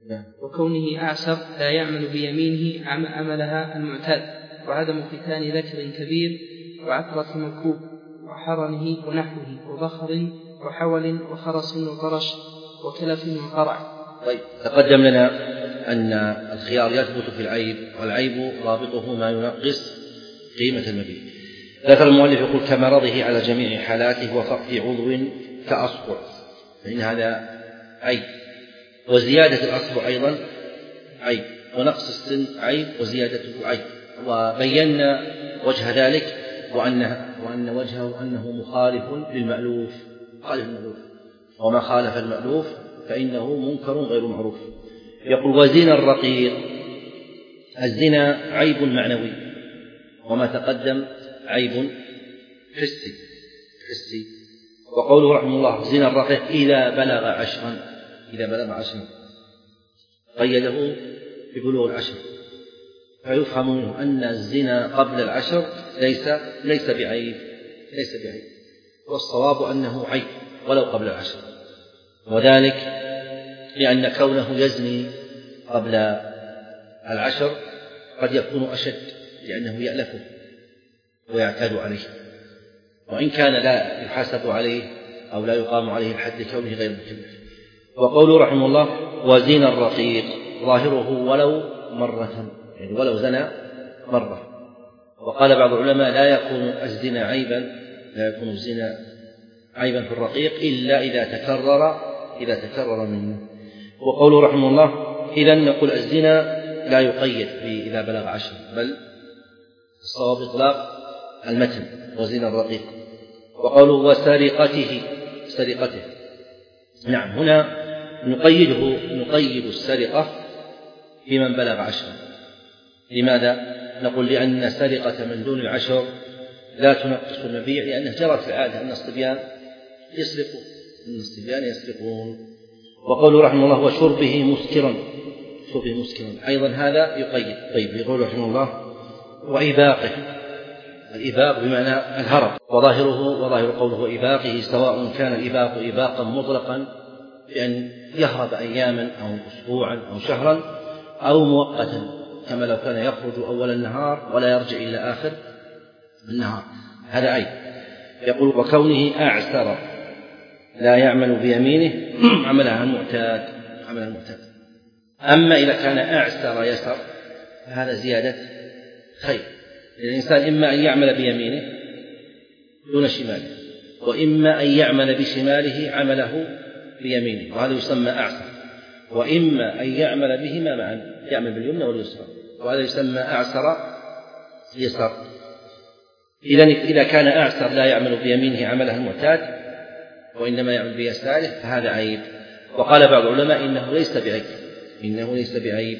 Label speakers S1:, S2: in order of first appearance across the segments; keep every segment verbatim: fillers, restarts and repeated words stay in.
S1: وكونه أعسر لا يعمل بيمينه عملها المعتاد، وعدم ختان ذكر كبير وعثرة مكوب وحرنه ونحوه وبخر وحول وخرس وطرش وكلف وقرع.
S2: طيب، تقدم لنا أن الخيار يثبت في العيب، والعيب رابطه ما ينقص قيمة المبيع. ذكر المؤلف يقول كمرضه على جميع حالاته وفقد عضو كأصبع، فإن هذا عيب، وزيادة الأصبع أيضا عيب، ونقص السن عيب وزيادته عيب. وبينا وجه ذلك وأن, وأن وجهه أنه مخالف للمألوف، خالف المألوف، وما خالف المألوف فإنه منكر غير معروف. يقول وزنا الرقيق، الزنا عيب معنوي، وما تقدم عيب حسي حسي. وقوله رحمه الله زنا الرقيق إذا بلغ عشرا، إذا بلغ عشرا قيده ببلوغ العشر، فيفهم منه أن الزنا قبل العشر ليس ليس بعيب ليس بعيب والصواب أنه عيب ولو قبل العشر، وذلك لأن كونه يزني قبل العشر قد يكون أشد، لأنه يألفه ويعتاد عليه، وإن كان لا يحاسب عليه أو لا يقام عليه الحد كونه غير مكلف. وقوله رحمه الله وزنا الرقيق ظاهره ولو مرة، يعني ولو زنى مرة. وقال بعض العلماء لا يكون الزنا عيبا لا يكون الزنا عيبا في الرقيق إلا إذا تكرر إذا تكرر منه. وقوله رحمه الله إذن نقول الزنا لا يقيد إذا بلغ عشر، بل الصواب إطلاق المتن وزنا الرقيق. وقوله وسرقته سرقته، نعم هنا نقيده نقيد السرقة في من بلغ عشرا. لماذا؟ نقول لأن سرقة من دون العشر لا تنقص المبيع، لأنه جرت في العادة أن الصبيان يسرقون أن الصبيان يسرقون. وقوله رحمه الله وشربه مسكرا شربه مسكرا أيضا هذا يقيد. طيب، يقول رحمه الله وإباقه، الإباق بمعنى الهرب، وظاهره وظاهر قوله وإباقه سواء كان الإباق إباقا مطلقا بأن يهرب أياما أو أسبوعا أو شهرا، أو مؤقتا كما لو كان يخرج أول النهار ولا يرجع إلى آخر النهار، هذا عيب. يقول وكونه أعسر لا يعمل بيمينه عملها المعتاد عملها المعتاد. أما إذا كان أعسر يسر فهذا زيادة خير. الإنسان إما أن يعمل بيمينه دون شماله، وإما أن يعمل بشماله عمله بيمينه، وهذا يسمى أعسر. وإما أن يعمل بهما معا، يعمل باليمنى واليسرى، وهذا يسمى أعسر يسر. إذن إذا كان أعسر لا يعمل بيمينه عمله المعتاد وإنما يعمل بيساره فهذا عيب. وقال بعض العلماء إنه ليس بعيب إنه ليس بعيب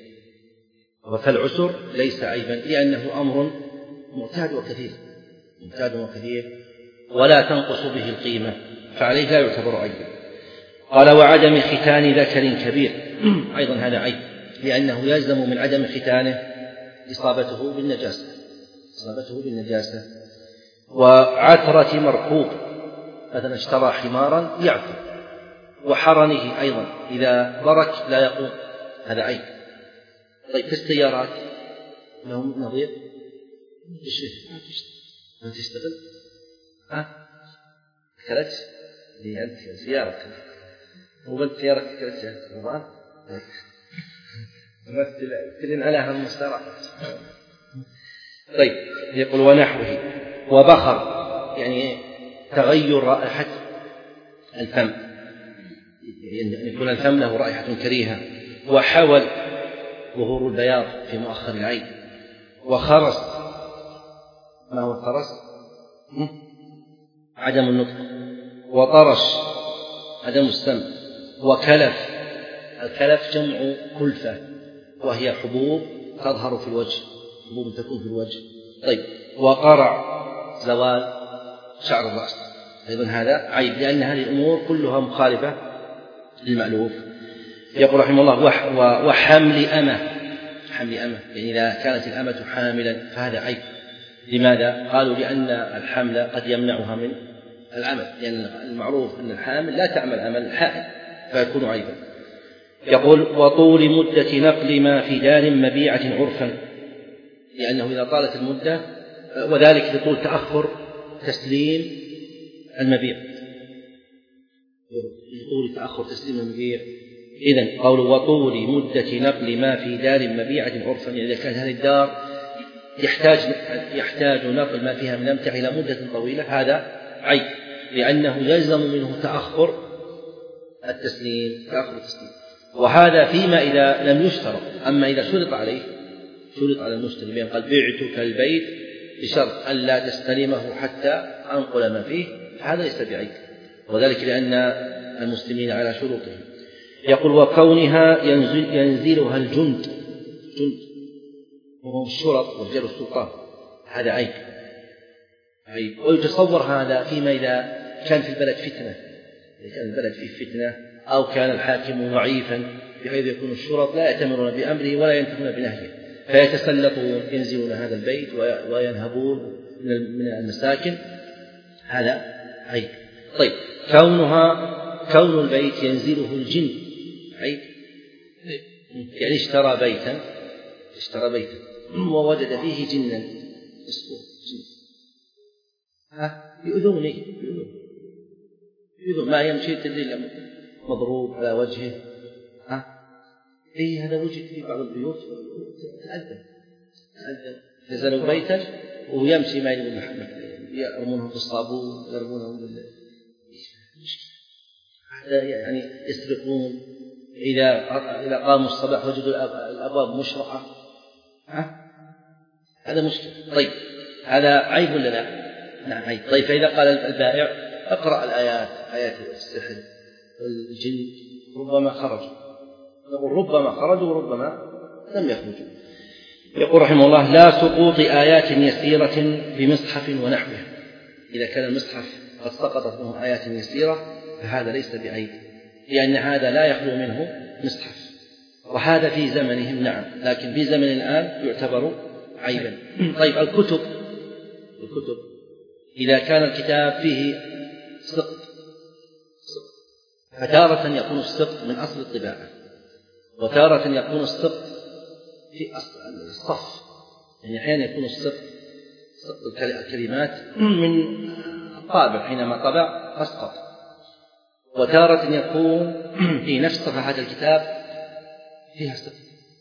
S2: فالعسر ليس عيبا، لأنه أمر معتاد وكثير معتاد وكثير ولا تنقص به القيمة، فعليه لا يعتبر عيبا. قال وعدم ختان ذكر كبير، أيضا هذا عيب، لأنه يلزم من عدم ختانه إصابته بالنجاسة إصابته بالنجاسة وعثرة مركوب، مثلا اشترى حمارا يعثر، وحرنه أيضا إذا برك لا يقوم، هذا عيب. طيب في السيارات لهم نظير ما تشتغل ها كرتش اللي أنت سيارة وبنت سيارة كرتش رمضان تمثل عليها المسترع. طيب يقول ونحوه وبخر، يعني تغير رائحة الفم، يعني يكون الفم له رائحة كريهة. وحول ظهور البياض في مؤخر العين. وخرس، ما هو الخرس؟ عدم النطق. وطرش عدم السمع. وكلف، الكلف جمع كلفة وهي حبوب تظهر في الوجه، حبوب تكون في الوجه. طيب وقرع زوال شعر الرأس، أيضا هذا عيب، لأن هذه الأمور كلها مخالفة للمألوف. يقول رحمه الله وحمل أمة حمل أمة يعني إذا كانت الأمة حاملا فهذا عيب. لماذا؟ قالوا لأن الحمل قد يمنعها من العمل، لأن يعني المعروف أن الحامل لا تعمل عمل الحائل فيكون عيبا. يقول وطول مدة نقل ما في دار مبيعة عرفا، لأنه إذا طالت المدة وذلك لطول تأخر تسليم المبيع، لطول تأخر تسليم المبيع. إذن قول وطول مدة نقل ما في دار مبيعة عرفا، يعني إذا كانت هذه الدار يحتاج يحتاج نقل ما فيها من أمتع إلى مدة طويلة هذا عيب، لأنه يلزم منه تأخر التسليم تأخر التسليم وهذا فيما إذا لم يشترط. أما إذا شرط عليه شرط على المشتري بأن قال بعتك البيت بشرط أن لا تستلمه حتى أنقل ما فيه، هذا ليس بعيب، وذلك لأن المسلمين على شروطهم. يقول وكونها ينزل ينزلها الجند جند وهو الشرط ورجال السلطان، هذا عيب عيب. ويتصور هذا فيما إذا كان في البلد فتنة، إذا كان البلد فيه فتنة أو كان الحاكم ضعيفا بحيث يكون الشرط لا يأتمرون بأمره ولا ينتهون بنهيه، فيتسلطون ينزلون هذا البيت وينهبون من المساكن، هذا عيب. طيب كونها كون البيت ينزله الجن عيب، يعني اشترى بيتا اشترى بيتا ووجد فيه جنا اسمه جن، ها يؤذوني يؤذون ما يمشي تدري مضروب على وجهه، ها إيه هذا وجد في بعض البيوت تأذن تأذن نزلوا بيتا ويمشي ما يلبس محمد يرمونهم في الصابون يرمونهم بال يعني يسرقون، إذا إذا قاموا الصباح وجدوا الأبواب مشرقة، ها هذا مشكلة. طيب هذا عيب ولا لا؟ نعم عيب. طيب فإذا قال البائع اقرأ الآيات آيات السحر والجن ربما خرجوا، نقول ربما خرجوا وربما لم يخرجوا. يقول رحمه الله لا سقوط آيات يسيرة بمصحف ونحوه، إذا كان المصحف قد سقطت منه آيات يسيرة فهذا ليس بعيب، لأن هذا لا يخلو منه مصحف، وهذا في زمنهم نعم، لكن في زمن الآن يعتبر عيبا. طيب الكتب الكتب إذا كان الكتاب فيه سقط فتارة يكون السقط من أصل الطباعة، وتارة يكون السقط في أصل الصف، يعني أحيانا يكون السقط سقط الكلمات من الطابع حينما طبع أسقط، وتارة يكون في نفس صفحات الكتاب فيها سقط،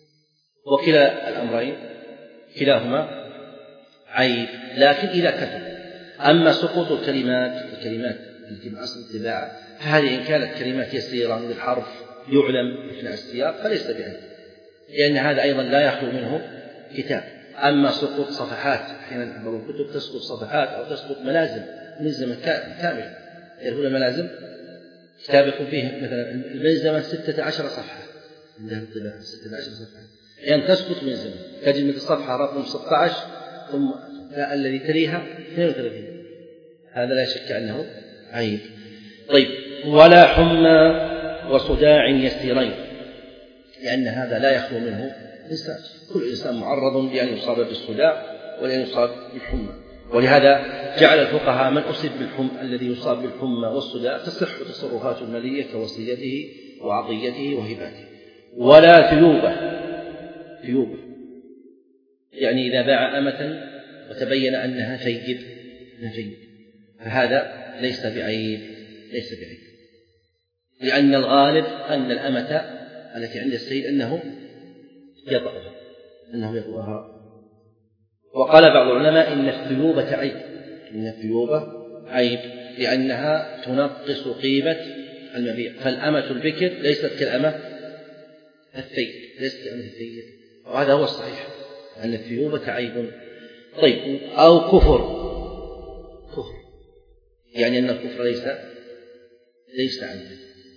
S2: وكلا الأمرين كلاهما عيب. لكن إذا كتب أما سقوط الكلمات الكلمات التي من أصل الطباعة فهذه إن كانت كلمات يسيرة من الحرف يعلم أثناء السياق فليس بعيب، لأن هذا أيضا لا يخلو منه كتاب. أما سقوط صفحات أحيانا بعض الكتب تسقط صفحات أو تسقط ملازم ملزمة كاملة، يقول الملازم كتاب يكون فيه مثلا الملزمة ستة عشر صفحة عندها الطباعة ستة عشر صفحة، يعني تسقط ملزمة تجد من الصفحة رقم ستة عشر ثم الذي تليها اثنين وثلاثين، هذا لا شك أنه عيب. طيب ولا حمى وصداع يسيرين، لأن هذا لا يخلو منه إنسان، كل إنسان معرض لأن يصاب بالصداع ولأن يصاب بالحمى، ولهذا جعل الفقهاء من أصيب بالحمى الذي يصاب بالحمى والصداع تصح تصرفات المالية كوصيته وعطيته وهباته. ولا ثيوبة ثيوبة يعني إذا باع أمة وتبين أنها ثيب نفي فهذا ليس بعيب ليس بعيب، لأن الغالب أن الأمة التي عند السيد أنه يطأها أنه يطأها. وقال بعض العلماء إن الثيوبة عيب إن الثيوبة عيب لأنها تنقص قيمة المبيع، فالأمة البكر ليست كالأمة الثيب ليست كالأمة الثيب، وهذا هو الصحيح أن الثيوبة عيب. طيب أو كفر كفر يعني أن الكفر ليس ليس عيبا،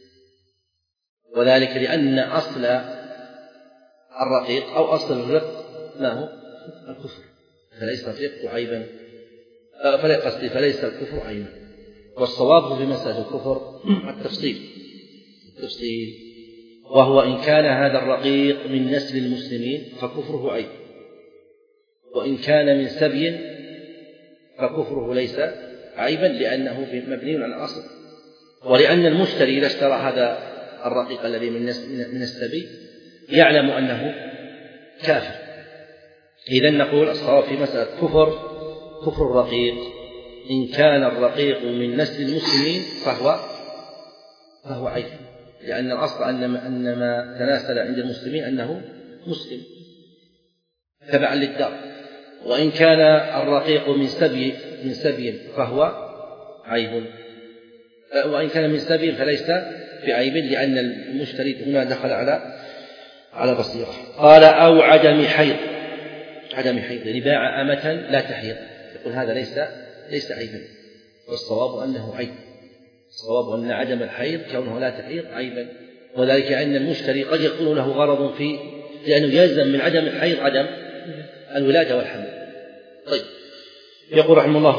S2: وذلك لأن أصل الرقيق أو أصل الرق ما هو الكفر، فليس الرق عيبا قصدي فليس الكفر عيبا. والصواب في مسألة الكفر التفصيل التفصيل وهو إن كان هذا الرقيق من نسل المسلمين فكفره عيب، وإن كان من سبي فكفره ليس عيبا لأنه مبني على الأصل، ولأن المشتري إذا اشترى هذا الرقيق الذي من السبي يعلم أنه كافر. إذن نقول الصواب في مسألة كفر كفر الرقيق إن كان الرقيق من نسل المسلمين فهو فهو عيب، لأن الأصل أن أن ما تناسل عند المسلمين أنه مسلم تبعا للدار. وإن كان الرقيق من سبي من سبي فهو عيب، وإن كان من سبي فليس بعيب، لأن المشتري هنا دخل على على بصيرة. قال أو عدم حيض، عدم حيض يعني باع أمة لا تحيض، يقول هذا ليس ليس عيبا، والصواب أنه عيب. الصواب أن عدم الحيض كونه لا تحيض عيبا، وذلك أن المشتري قد يكون له غرض فيه، لأنه يلزم من عدم الحيض عدم الولادة والحمل. طيب يقول رحمه الله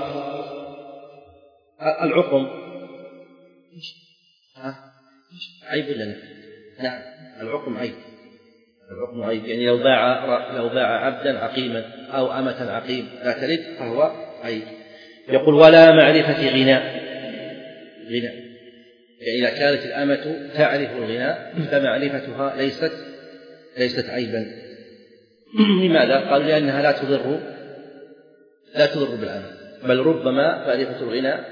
S2: والعقم عيب ولا لا؟ نعم العقم عيب، العقم عيب يعني لو باع لو باع عبدا عقيما أو أمة عقيم لا تلد فهو عيب. يقول ولا معرفة غناء، غناء يعني إذا كانت الأمة تعرف الغناء فمعرفتها ليست ليست عيبا. لماذا؟ قالوا لأنها لا تضر لا تضر بالأمة، بل ربما معرفة الغناء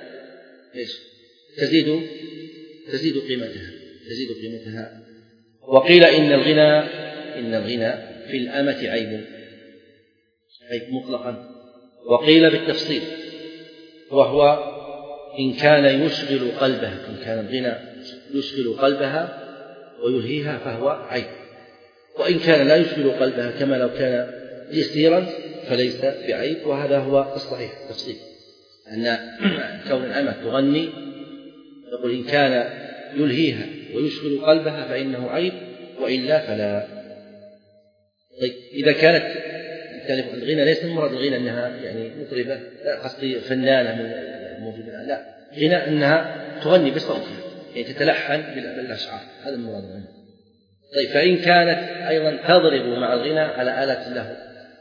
S2: تزيد تزيد قيمتها تزيد قيمتها. وقيل إن الغنى إن الغنى في الأمة عيب عيب مطلقا، وقيل بالتفصيل وهو إن كان يشغل قلبها، إن كان الغنى يشغل قلبها ويلهيها فهو عيب، وإن كان لا يشغل قلبها كما لو كان يسيرا فليس بعيب. وهذا هو الصحيح التفصيل، أن كون الأمة تغني يقول إن كان يلهيها ويشغل قلبها فإنه عيب، وإلا فلا. طيب إذا كانت الغنى ليس المراد الغنى أنها يعني مطربة، لا قصدي فنانة موجودة، لا غنى أنها تغني بصوتها يعني تتلحن بالأشعار، هذا المراد الغنى. طيب فإن كانت أيضا تضرب مع الغنى على آلة له،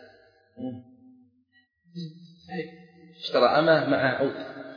S2: اشترى أمة مع عود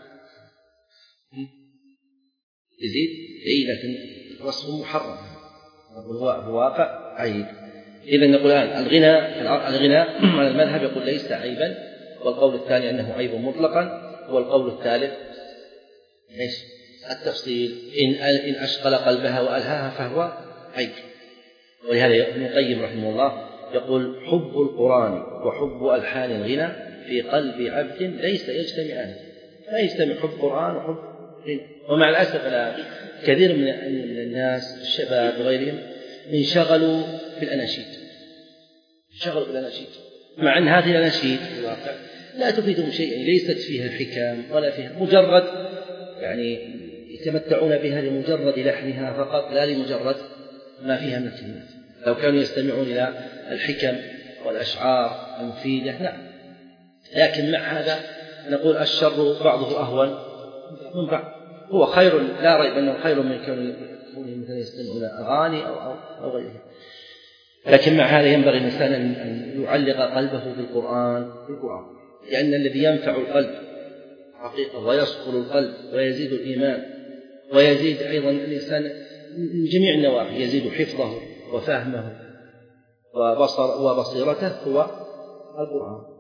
S2: يزيد أي لكن وصفه محرم، هو هو واقع عيب. إذا نقول الآن الغنى الغنى على المذهب يقول ليس عيبا، والقول الثاني أنه عيب مطلقا، والقول الثالث ايش التفصيل إن إن أشغل قلبها وألهاها فهو عيب. ولهذا ابن القيم رحمه الله يقول حب القرآن وحب ألحان الغنى في قلب عبد ليس يجتمعان، لا يجتمع حب القرآن وحب غنى. ومع الأسف الآن كثير من الناس الشباب وغيرهم انشغلوا بالأناشيد، انشغلوا بالأناشيد مع أن هذه الأناشيد في الواقع لا تفيدهم شيئا، ليست فيها حكم ولا فيها، مجرد يعني يتمتعون بها لمجرد لحنها فقط، لا لمجرد ما فيها من الكلمات. لو كانوا يستمعون إلى الحكم والأشعار المفيدة نعم، لكن مع هذا نقول الشر بعضه أهون من بعض. هو خير لا ريب أنه خير من كونه مثلا يستمعون أغاني أو, أو, أو غيره، لكن مع هذا ينبغي الإنسان أن يعلق قلبه بالقرآن بالقرآن لأن الذي ينفع القلب حقيقة ويصقل القلب ويزيد الإيمان ويزيد أيضا الإنسان من جميع النواحي، يزيد حفظه وفهمه وبصر وبصيرته هو القرآن.